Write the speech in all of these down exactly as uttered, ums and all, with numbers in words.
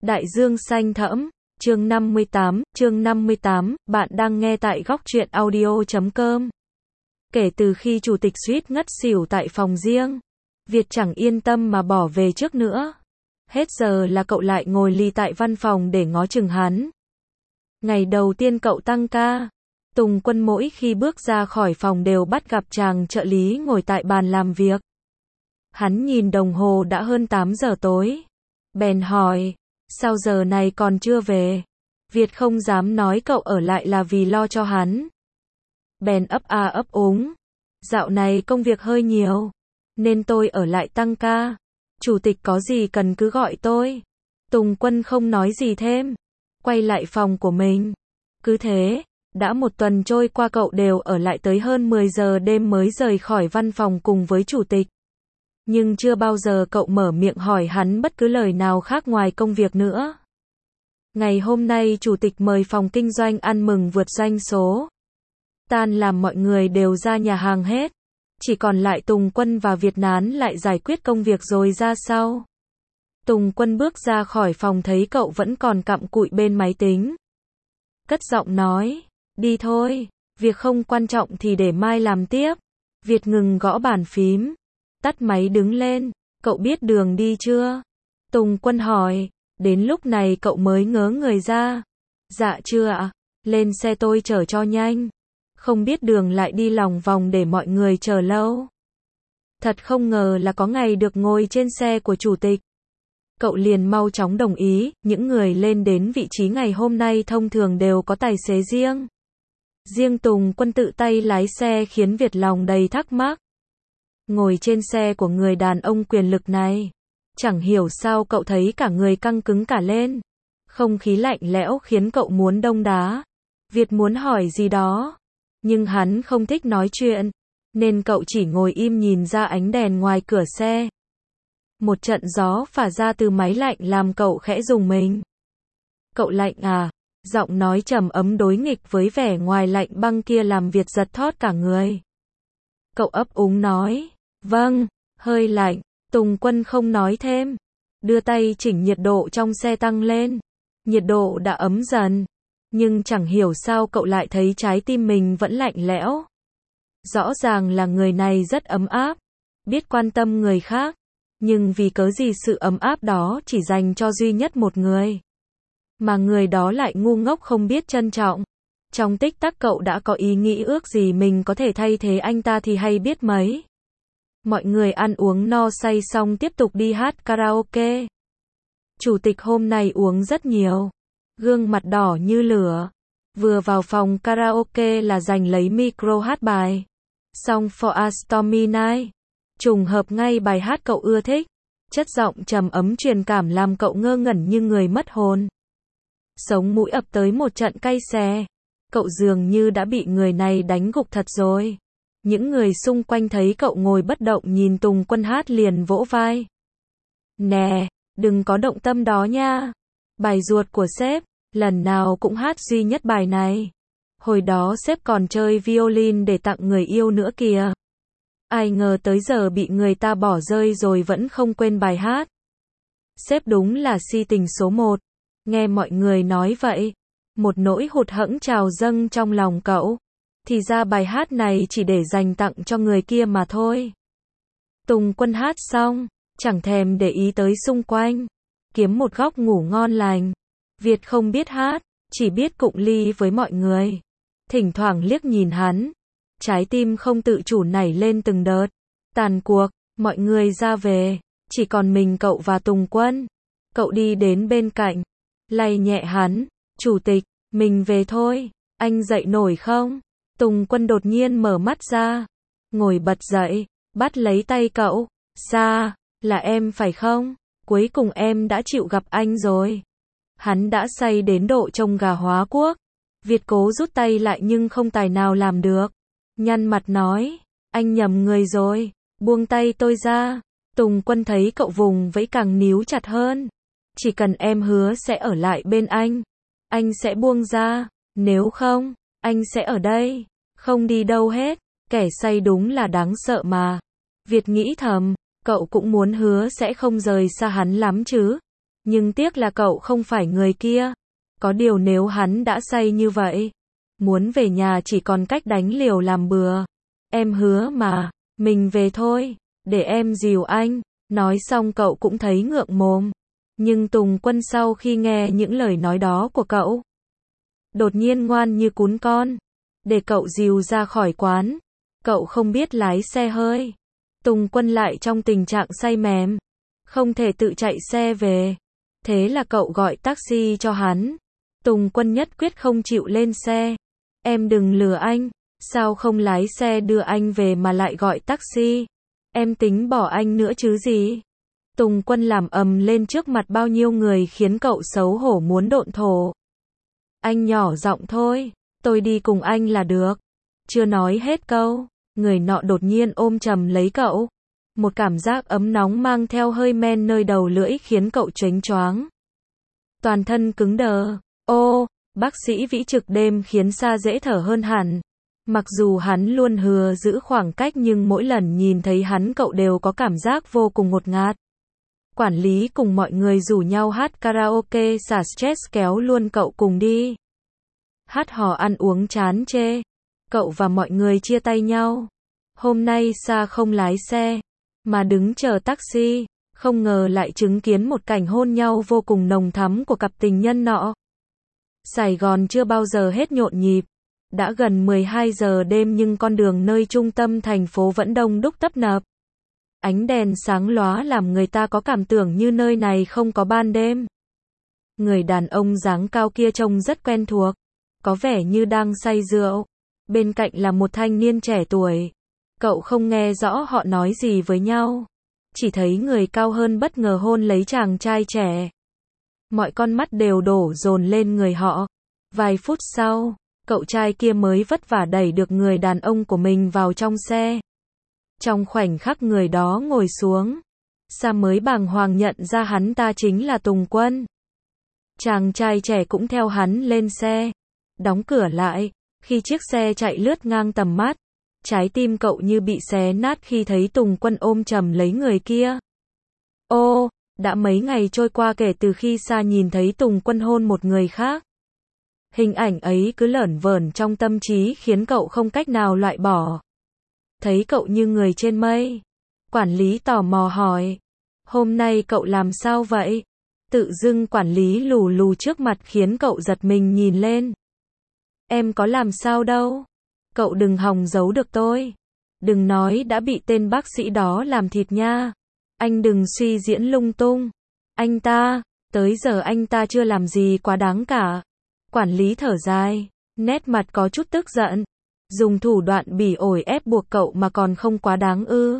Đại dương xanh thẫm, chương năm mươi tám, chương năm mươi tám, bạn đang nghe tại góc truyện audio chấm com. Kể từ khi chủ tịch suýt ngất xỉu tại phòng riêng, Việt chẳng yên tâm mà bỏ về trước nữa. Hết giờ là cậu lại ngồi lì tại văn phòng để ngó chừng hắn. Ngày đầu tiên cậu tăng ca, Tùng Quân mỗi khi bước ra khỏi phòng đều bắt gặp chàng trợ lý ngồi tại bàn làm việc. Hắn nhìn đồng hồ đã hơn tám giờ tối. Bèn hỏi, sao giờ này còn chưa về? Việt không dám nói cậu ở lại là vì lo cho hắn. Bèn ấp a ấp úng, dạo này công việc hơi nhiều, nên tôi ở lại tăng ca. Chủ tịch có gì cần cứ gọi tôi. Tùng Quân không nói gì thêm, quay lại phòng của mình. Cứ thế, đã một tuần trôi qua cậu đều ở lại tới hơn mười giờ đêm mới rời khỏi văn phòng cùng với chủ tịch. Nhưng chưa bao giờ cậu mở miệng hỏi hắn bất cứ lời nào khác ngoài công việc nữa. Ngày hôm nay chủ tịch mời phòng kinh doanh ăn mừng vượt doanh số. Tan làm mọi người đều ra nhà hàng hết. Chỉ còn lại Tùng Quân và Việt Nán lại giải quyết công việc rồi ra sau. Tùng Quân bước ra khỏi phòng thấy cậu vẫn còn cặm cụi bên máy tính. Cất giọng nói, đi thôi, việc không quan trọng thì để mai làm tiếp. Việt ngừng gõ bàn phím, tắt máy đứng lên, cậu biết đường đi chưa? Tùng Quân hỏi, đến lúc này cậu mới ngớ người ra. Dạ chưa ạ, lên xe tôi chở cho nhanh. Không biết đường lại đi lòng vòng để mọi người chờ lâu. Thật không ngờ là có ngày được ngồi trên xe của chủ tịch. Cậu liền mau chóng đồng ý, những người lên đến vị trí ngày hôm nay thông thường đều có tài xế riêng. Riêng Tùng Quân tự tay lái xe khiến Việt lòng đầy thắc mắc. Ngồi trên xe của người đàn ông quyền lực này, chẳng hiểu sao cậu thấy cả người căng cứng cả lên. Không khí lạnh lẽo khiến cậu muốn đông đá. Việt muốn hỏi gì đó, nhưng hắn không thích nói chuyện, nên cậu chỉ ngồi im nhìn ra ánh đèn ngoài cửa xe. Một trận gió phả ra từ máy lạnh làm cậu khẽ rùng mình. Cậu lạnh à? Giọng nói trầm ấm đối nghịch với vẻ ngoài lạnh băng kia làm Việt giật thót cả người. Cậu ấp úng nói, vâng, hơi lạnh. Tùng Quân không nói thêm, đưa tay chỉnh nhiệt độ trong xe tăng lên. Nhiệt độ đã ấm dần, nhưng chẳng hiểu sao cậu lại thấy trái tim mình vẫn lạnh lẽo. Rõ ràng là người này rất ấm áp, biết quan tâm người khác, nhưng vì cớ gì sự ấm áp đó chỉ dành cho duy nhất một người. Mà người đó lại ngu ngốc không biết trân trọng. Trong tích tắc cậu đã có ý nghĩ ước gì mình có thể thay thế anh ta thì hay biết mấy. Mọi người ăn uống no say xong tiếp tục đi hát karaoke. Chủ tịch hôm nay uống rất nhiều, gương mặt đỏ như lửa. Vừa vào phòng karaoke là giành lấy micro hát bài. Xong For a Stormy Night. Trùng hợp ngay bài hát cậu ưa thích. Chất giọng trầm ấm truyền cảm làm cậu ngơ ngẩn như người mất hồn. Sống mũi ập tới một trận cay xè. Cậu dường như đã bị người này đánh gục thật rồi. Những người xung quanh thấy cậu ngồi bất động nhìn Tùng Quân hát liền vỗ vai. Nè, đừng có động tâm đó nha. Bài ruột của sếp, lần nào cũng hát duy nhất bài này. Hồi đó sếp còn chơi violin để tặng người yêu nữa kìa. Ai ngờ tới giờ bị người ta bỏ rơi rồi vẫn không quên bài hát. Sếp đúng là si tình số một. Nghe mọi người nói vậy, một nỗi hụt hẫng trào dâng trong lòng cậu. Thì ra bài hát này chỉ để dành tặng cho người kia mà thôi. Tùng Quân hát xong, chẳng thèm để ý tới xung quanh, kiếm một góc ngủ ngon lành. Việt không biết hát, chỉ biết cụng ly với mọi người. Thỉnh thoảng liếc nhìn hắn, trái tim không tự chủ nảy lên từng đợt. Tàn cuộc, mọi người ra về, chỉ còn mình cậu và Tùng Quân. Cậu đi đến bên cạnh, lay nhẹ hắn, chủ tịch, mình về thôi, anh dậy nổi không? Tùng Quân đột nhiên mở mắt ra, ngồi bật dậy, bắt lấy tay cậu, Sa, là em phải không? Cuối cùng em đã chịu gặp anh rồi. Hắn đã say đến độ trông gà hóa quốc. Việt cố rút tay lại nhưng không tài nào làm được. Nhăn mặt nói, anh nhầm người rồi, buông tay tôi ra. Tùng Quân thấy cậu vùng vẫy càng níu chặt hơn. Chỉ cần em hứa sẽ ở lại bên anh, anh sẽ buông ra, nếu không, anh sẽ ở đây, không đi đâu hết. Kẻ say đúng là đáng sợ mà. Việt nghĩ thầm, cậu cũng muốn hứa sẽ không rời xa hắn lắm chứ. Nhưng tiếc là cậu không phải người kia. Có điều nếu hắn đã say như vậy, muốn về nhà chỉ còn cách đánh liều làm bừa. Em hứa mà, mình về thôi, để em dìu anh. Nói xong cậu cũng thấy ngượng mồm. Nhưng Tùng Quân sau khi nghe những lời nói đó của cậu, đột nhiên ngoan như cún con, để cậu dìu ra khỏi quán. Cậu không biết lái xe hơi. Tùng Quân lại trong tình trạng say mềm, không thể tự chạy xe về. Thế là cậu gọi taxi cho hắn. Tùng Quân nhất quyết không chịu lên xe. Em đừng lừa anh, sao không lái xe đưa anh về mà lại gọi taxi? Em tính bỏ anh nữa chứ gì? Tùng Quân làm ầm lên trước mặt bao nhiêu người khiến cậu xấu hổ muốn độn thổ. Anh nhỏ giọng thôi, tôi đi cùng anh là được. Chưa nói hết câu, người nọ đột nhiên ôm chầm lấy cậu. Một cảm giác ấm nóng mang theo hơi men nơi đầu lưỡi khiến cậu choáng choáng. Toàn thân cứng đờ. Ô, bác sĩ Vĩ trực đêm khiến Sa dễ thở hơn hẳn. Mặc dù hắn luôn hừa giữ khoảng cách nhưng mỗi lần nhìn thấy hắn cậu đều có cảm giác vô cùng ngột ngạt. Quản lý cùng mọi người rủ nhau hát karaoke xả stress kéo luôn cậu cùng đi. Hát hò ăn uống chán chê. Cậu và mọi người chia tay nhau. Hôm nay Sa không lái xe, mà đứng chờ taxi, không ngờ lại chứng kiến một cảnh hôn nhau vô cùng nồng thắm của cặp tình nhân nọ. Sài Gòn chưa bao giờ hết nhộn nhịp. Đã gần mười hai giờ đêm nhưng con đường nơi trung tâm thành phố vẫn đông đúc tấp nập. Ánh đèn sáng lóa làm người ta có cảm tưởng như nơi này không có ban đêm. Người đàn ông dáng cao kia trông rất quen thuộc, có vẻ như đang say rượu. Bên cạnh là một thanh niên trẻ tuổi. Cậu không nghe rõ họ nói gì với nhau, chỉ thấy người cao hơn bất ngờ hôn lấy chàng trai trẻ. Mọi con mắt đều đổ dồn lên người họ. Vài phút sau, cậu trai kia mới vất vả đẩy được người đàn ông của mình vào trong xe. Trong khoảnh khắc người đó ngồi xuống, Sa mới bàng hoàng nhận ra hắn ta chính là Tùng Quân. Chàng trai trẻ cũng theo hắn lên xe, đóng cửa lại. Khi chiếc xe chạy lướt ngang tầm mắt, trái tim cậu như bị xé nát khi thấy Tùng Quân ôm chầm lấy người kia. Ô, đã mấy ngày trôi qua kể từ khi Sa nhìn thấy Tùng Quân hôn một người khác. Hình ảnh ấy cứ lởn vởn trong tâm trí khiến cậu không cách nào loại bỏ. Thấy cậu như người trên mây. Quản lý tò mò hỏi. Hôm nay cậu làm sao vậy? Tự dưng quản lý lù lù trước mặt khiến cậu giật mình nhìn lên. Em có làm sao đâu. Cậu đừng hòng giấu được tôi. Đừng nói đã bị tên bác sĩ đó làm thịt nha. Anh đừng suy diễn lung tung. Anh ta, tới giờ anh ta chưa làm gì quá đáng cả. Quản lý thở dài, nét mặt có chút tức giận. Dùng thủ đoạn bỉ ổi ép buộc cậu mà còn không quá đáng ư?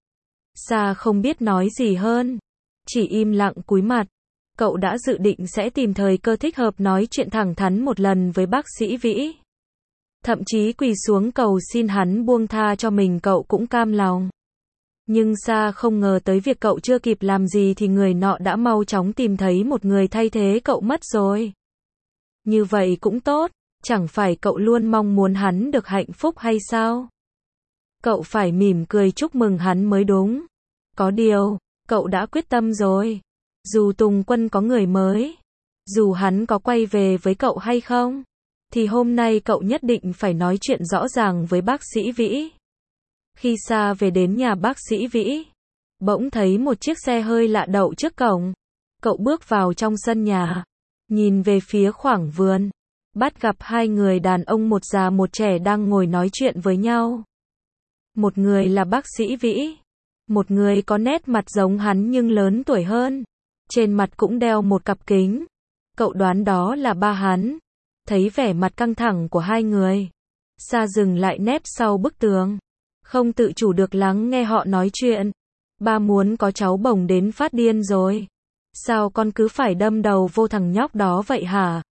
Sa không biết nói gì hơn, chỉ im lặng cúi mặt. Cậu đã dự định sẽ tìm thời cơ thích hợp nói chuyện thẳng thắn một lần với bác sĩ Vĩ. Thậm chí quỳ xuống cầu xin hắn buông tha cho mình cậu cũng cam lòng. Nhưng Sa không ngờ tới việc cậu chưa kịp làm gì thì người nọ đã mau chóng tìm thấy một người thay thế cậu mất rồi. Như vậy cũng tốt, chẳng phải cậu luôn mong muốn hắn được hạnh phúc hay sao? Cậu phải mỉm cười chúc mừng hắn mới đúng. Có điều, cậu đã quyết tâm rồi. Dù Tùng Quân có người mới, dù hắn có quay về với cậu hay không, thì hôm nay cậu nhất định phải nói chuyện rõ ràng với bác sĩ Vĩ. Khi Sa về đến nhà bác sĩ Vĩ, bỗng thấy một chiếc xe hơi lạ đậu trước cổng. Cậu bước vào trong sân nhà, nhìn về phía khoảng vườn, bắt gặp hai người đàn ông một già một trẻ đang ngồi nói chuyện với nhau. Một người là bác sĩ Vĩ, một người có nét mặt giống hắn nhưng lớn tuổi hơn, trên mặt cũng đeo một cặp kính. Cậu đoán đó là ba hắn. Thấy vẻ mặt căng thẳng của hai người, Sa dừng lại nép sau bức tường, không tự chủ được lắng nghe họ nói chuyện. Ba muốn có cháu bồng đến phát điên rồi. Sao con cứ phải đâm đầu vô thằng nhóc đó vậy hả?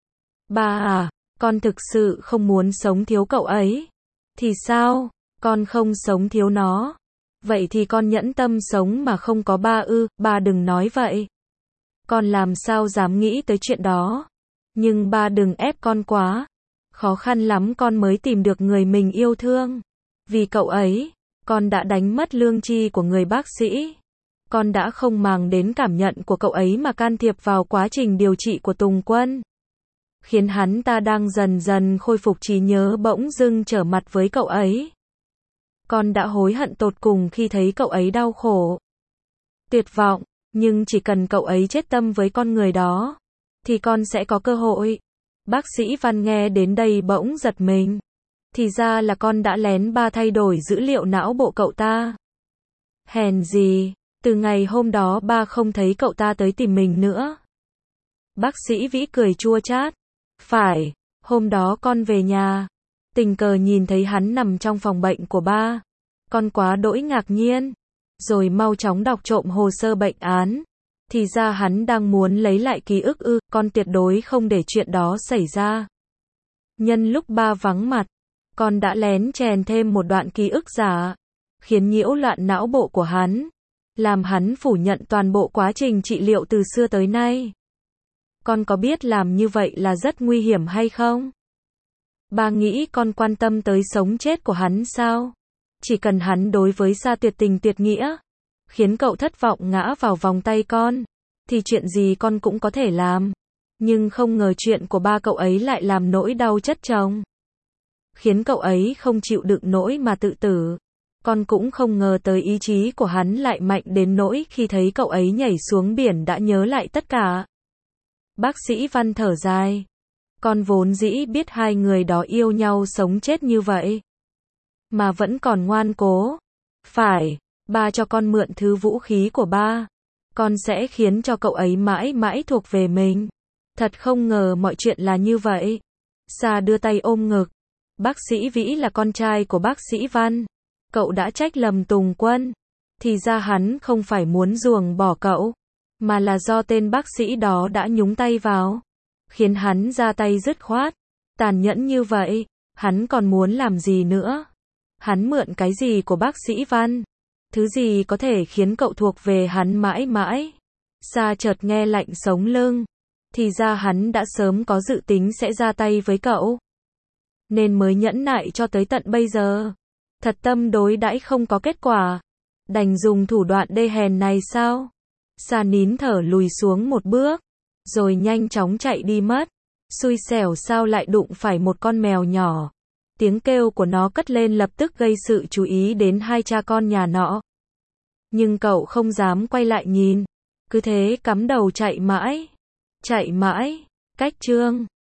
Ba à, con thực sự không muốn sống thiếu cậu ấy. Thì sao, con không sống thiếu nó. Vậy thì con nhẫn tâm sống mà không có ba ư? Ba đừng nói vậy. Con làm sao dám nghĩ tới chuyện đó. Nhưng ba đừng ép con quá. Khó khăn lắm con mới tìm được người mình yêu thương. Vì cậu ấy, con đã đánh mất lương tri của người bác sĩ. Con đã không màng đến cảm nhận của cậu ấy mà can thiệp vào quá trình điều trị của Tùng Quân. Khiến hắn ta đang dần dần khôi phục trí nhớ bỗng dưng trở mặt với cậu ấy. Con đã hối hận tột cùng khi thấy cậu ấy đau khổ. Tuyệt vọng, nhưng chỉ cần cậu ấy chết tâm với con người đó, thì con sẽ có cơ hội. Bác sĩ Văn nghe đến đây bỗng giật mình. Thì ra là con đã lén ba thay đổi dữ liệu não bộ cậu ta. Hèn gì, từ ngày hôm đó ba không thấy cậu ta tới tìm mình nữa. Bác sĩ Vĩ cười chua chát. Phải, hôm đó con về nhà, tình cờ nhìn thấy hắn nằm trong phòng bệnh của ba. Con quá đỗi ngạc nhiên, rồi mau chóng đọc trộm hồ sơ bệnh án. Thì ra hắn đang muốn lấy lại ký ức ư, con tuyệt đối không để chuyện đó xảy ra. Nhân lúc ba vắng mặt, con đã lén chèn thêm một đoạn ký ức giả, khiến nhiễu loạn não bộ của hắn, làm hắn phủ nhận toàn bộ quá trình trị liệu từ xưa tới nay. Con có biết làm như vậy là rất nguy hiểm hay không? Ba nghĩ con quan tâm tới sống chết của hắn sao? Chỉ cần hắn đối với Sa tuyệt tình tuyệt nghĩa, khiến cậu thất vọng ngã vào vòng tay con, thì chuyện gì con cũng có thể làm. Nhưng không ngờ chuyện của ba cậu ấy lại làm nỗi đau chất chồng, khiến cậu ấy không chịu đựng nổi mà tự tử. Con cũng không ngờ tới ý chí của hắn lại mạnh đến nỗi khi thấy cậu ấy nhảy xuống biển đã nhớ lại tất cả. Bác sĩ Văn thở dài. Con vốn dĩ biết hai người đó yêu nhau sống chết như vậy, mà vẫn còn ngoan cố. Phải, ba cho con mượn thứ vũ khí của ba. Con sẽ khiến cho cậu ấy mãi mãi thuộc về mình. Thật không ngờ mọi chuyện là như vậy. Sa đưa tay ôm ngực. Bác sĩ Vĩ là con trai của bác sĩ Văn. Cậu đã trách lầm Tùng Quân. Thì ra hắn không phải muốn ruồng bỏ cậu, mà là do tên bác sĩ đó đã nhúng tay vào, khiến hắn ra tay dứt khoát, tàn nhẫn như vậy. Hắn còn muốn làm gì nữa? Hắn mượn cái gì của bác sĩ Văn? Thứ gì có thể khiến cậu thuộc về hắn mãi mãi? Sa chợt nghe lạnh sống lưng. Thì ra hắn đã sớm có dự tính sẽ ra tay với cậu, nên mới nhẫn nại cho tới tận bây giờ. Thật tâm đối đãi không có kết quả, đành dùng thủ đoạn đê hèn này sao? Sa nín thở lùi xuống một bước, rồi nhanh chóng chạy đi mất. Xui xẻo sao lại đụng phải một con mèo nhỏ. Tiếng kêu của nó cất lên lập tức gây sự chú ý đến hai cha con nhà nọ. Nhưng cậu không dám quay lại nhìn, cứ thế cắm đầu chạy mãi. Chạy mãi. Cách chương